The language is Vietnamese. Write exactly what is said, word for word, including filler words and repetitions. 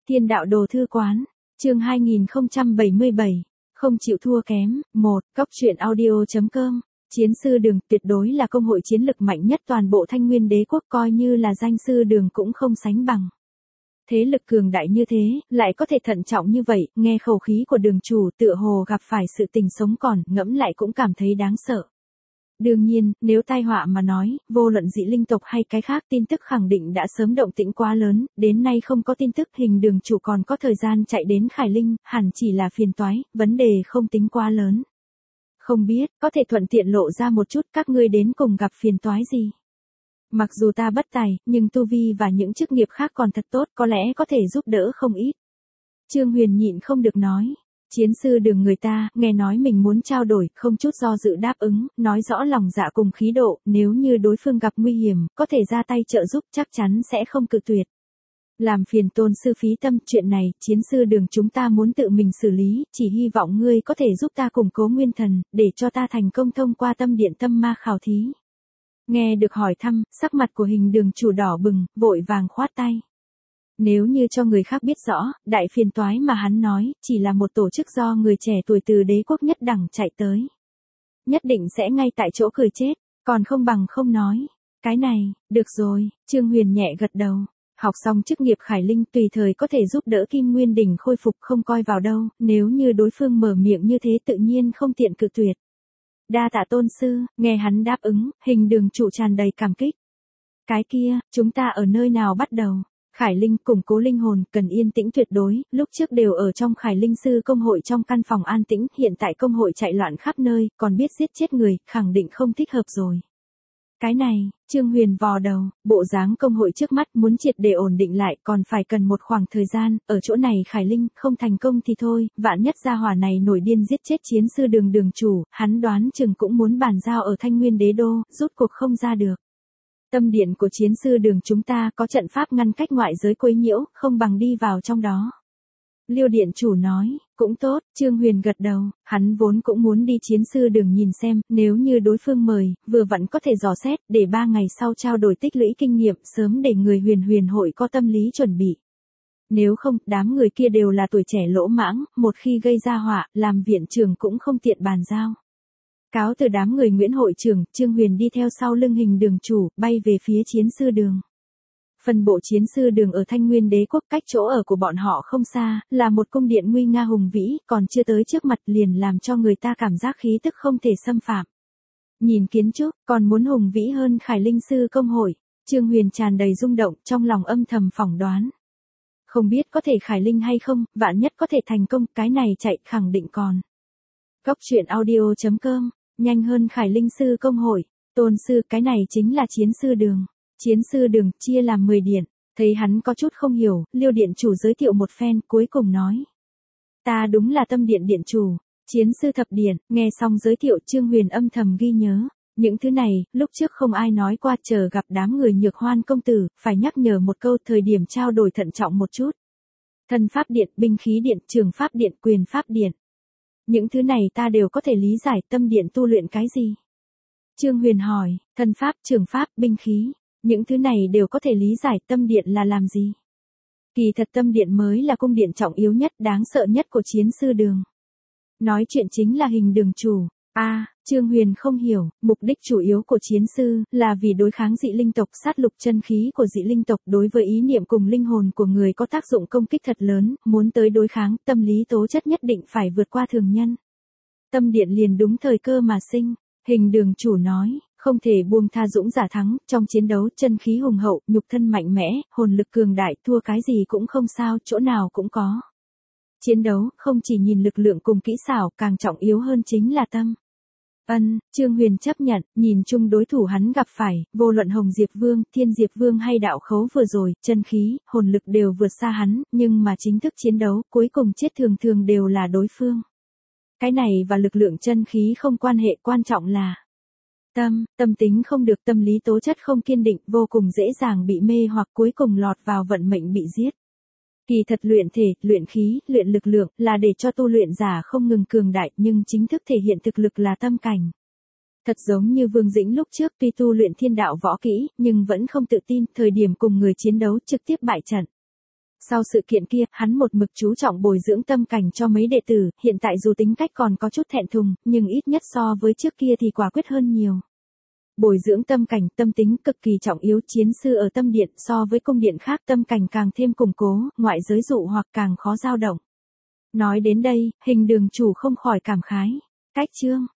Thiên đạo đồ thư quán, chương hai nghìn không trăm bảy mươi bảy, không chịu thua kém, một, cóc truyện audio.com, chiến sư đường tuyệt đối là công hội chiến lực mạnh nhất toàn bộ Thanh Nguyên Đế quốc, coi như là danh sư đường cũng không sánh bằng. Thế lực cường đại như thế, lại có thể thận trọng như vậy, nghe khẩu khí của đường chủ tựa hồ gặp phải sự tình sống còn, ngẫm lại cũng cảm thấy đáng sợ. Đương nhiên, nếu tai họa mà nói, vô luận dị linh tộc hay cái khác tin tức khẳng định đã sớm động tĩnh quá lớn, đến nay không có tin tức hình đường chủ còn có thời gian chạy đến Khải Linh, hẳn chỉ là phiền toái, vấn đề không tính quá lớn. Không biết, có thể thuận tiện lộ ra một chút các ngươi đến cùng gặp phiền toái gì. Mặc dù ta bất tài, nhưng tu vi và những chức nghiệp khác còn thật tốt, có lẽ có thể giúp đỡ không ít. Trương Huyền nhịn không được nói. Chiến sư đường người ta, nghe nói mình muốn trao đổi, không chút do dự đáp ứng, nói rõ lòng dạ cùng khí độ, nếu như đối phương gặp nguy hiểm, có thể ra tay trợ giúp chắc chắn sẽ không cự tuyệt. Làm phiền tôn sư phí tâm, chuyện này, chiến sư đường chúng ta muốn tự mình xử lý, chỉ hy vọng ngươi có thể giúp ta củng cố nguyên thần, để cho ta thành công thông qua tâm điện tâm ma khảo thí. Nghe được hỏi thăm, sắc mặt của hình đường chủ đỏ bừng, vội vàng khoát tay. Nếu như cho người khác biết rõ, đại phiền toái mà hắn nói, chỉ là một tổ chức do người trẻ tuổi từ đế quốc nhất đẳng chạy tới. Nhất định sẽ ngay tại chỗ cười chết, còn không bằng không nói. Cái này, được rồi, Trương Huyền nhẹ gật đầu. Học xong chức nghiệp Khải Linh tùy thời có thể giúp đỡ Kim Nguyên Đỉnh khôi phục không coi vào đâu, nếu như đối phương mở miệng như thế tự nhiên không tiện cự tuyệt. Đa tạ tôn sư, nghe hắn đáp ứng, hình đường chủ tràn đầy cảm kích. Cái kia, chúng ta ở nơi nào bắt đầu? Khải Linh củng cố linh hồn, cần yên tĩnh tuyệt đối, lúc trước đều ở trong Khải Linh sư công hội trong căn phòng an tĩnh, hiện tại công hội chạy loạn khắp nơi, còn biết giết chết người, khẳng định không thích hợp rồi. Cái này, Trương Huyền vò đầu, bộ dáng công hội trước mắt muốn triệt để ổn định lại còn phải cần một khoảng thời gian, ở chỗ này Khải Linh không thành công thì thôi, vạn nhất gia hỏa này nổi điên giết chết chiến sư đường đường chủ, hắn đoán chừng cũng muốn bàn giao ở Thanh Nguyên Đế đô, rút cuộc không ra được. Tâm điện của chiến sư đường chúng ta có trận pháp ngăn cách ngoại giới quấy nhiễu, không bằng đi vào trong đó. Liêu điện chủ nói, cũng tốt, Trương Huyền gật đầu, hắn vốn cũng muốn đi chiến sư đường nhìn xem, nếu như đối phương mời, vừa vẫn có thể dò xét, để ba ngày sau trao đổi tích lũy kinh nghiệm, sớm để người huyền huyền hội có tâm lý chuẩn bị. Nếu không, đám người kia đều là tuổi trẻ lỗ mãng, một khi gây ra họa, làm viện trưởng cũng không tiện bàn giao. Cáo từ đám người Nguyễn hội trưởng, Trương Huyền đi theo sau lưng hình đường chủ, bay về phía chiến sư đường. Phần bộ chiến sư đường ở Thanh Nguyên Đế quốc cách chỗ ở của bọn họ không xa, là một cung điện nguy nga hùng vĩ, còn chưa tới trước mặt liền làm cho người ta cảm giác khí tức không thể xâm phạm. Nhìn kiến trúc, còn muốn hùng vĩ hơn Khải Linh sư công hội, Trương Huyền tràn đầy rung động, trong lòng âm thầm phỏng đoán. Không biết có thể Khải Linh hay không, vạn nhất có thể thành công, cái này chạy khẳng định còn. Cóc truyện audio.com, nhanh hơn Khải Linh sư công hội, tôn sư, cái này chính là chiến sư đường. Chiến sư đường, chia làm mười điện, thấy hắn có chút không hiểu, Liêu điện chủ giới thiệu một phen, cuối cùng nói. Ta đúng là tâm điện điện chủ, chiến sư thập điện, nghe xong giới thiệu Trương Huyền âm thầm ghi nhớ. Những thứ này, lúc trước không ai nói qua, chờ gặp đám người Nhược Hoan công tử, phải nhắc nhở một câu, thời điểm trao đổi thận trọng một chút. Thân pháp điện, binh khí điện, trường pháp điện, quyền pháp điện. Những thứ này ta đều có thể lý giải, tâm điện tu luyện cái gì? Trương Huyền hỏi, thân pháp, trường pháp, binh khí. Những thứ này đều có thể lý giải, tâm điện là làm gì? Kỳ thật tâm điện mới là cung điện trọng yếu nhất, đáng sợ nhất của chiến sư đường. Nói chuyện chính là hình đường chủ. A, à, Trương Huyền không hiểu, mục đích chủ yếu của chiến sư là vì đối kháng dị linh tộc, sát lục chân khí của dị linh tộc, đối với ý niệm cùng linh hồn của người có tác dụng công kích thật lớn, muốn tới đối kháng, tâm lý tố chất nhất định phải vượt qua thường nhân. Tâm điện liền đúng thời cơ mà sinh, hình đường chủ nói. Không thể buông tha dũng giả thắng, trong chiến đấu chân khí hùng hậu, nhục thân mạnh mẽ, hồn lực cường đại, thua cái gì cũng không sao, chỗ nào cũng có. Chiến đấu, không chỉ nhìn lực lượng cùng kỹ xảo, càng trọng yếu hơn chính là tâm. Ân, Trương Huyền chấp nhận, nhìn chung đối thủ hắn gặp phải, vô luận Hồng Diệp Vương, Thiên Diệp Vương hay đạo khấu vừa rồi, chân khí, hồn lực đều vượt xa hắn, nhưng mà chính thức chiến đấu, cuối cùng chết thường thường đều là đối phương. Cái này và lực lượng chân khí không quan hệ, quan trọng là Tâm, tâm tính không được, tâm lý tố chất không kiên định, vô cùng dễ dàng bị mê hoặc cuối cùng lọt vào vận mệnh bị giết. Kỳ thật luyện thể, luyện khí, luyện lực lượng là để cho tu luyện giả không ngừng cường đại, nhưng chính thức thể hiện thực lực là tâm cảnh. Thật giống như Vương Dĩnh lúc trước tuy tu luyện thiên đạo võ kỹ, nhưng vẫn không tự tin, thời điểm cùng người chiến đấu trực tiếp bại trận. Sau sự kiện kia, hắn một mực chú trọng bồi dưỡng tâm cảnh cho mấy đệ tử, hiện tại dù tính cách còn có chút thẹn thùng, nhưng ít nhất so với trước kia thì quả quyết hơn nhiều. Bồi dưỡng tâm cảnh, tâm tính cực kỳ trọng yếu, chiến sư ở tâm điện so với cung điện khác tâm cảnh càng thêm củng cố, ngoại giới dụ hoặc càng khó dao động. Nói đến đây, Hình Đường chủ không khỏi cảm khái. Cách chương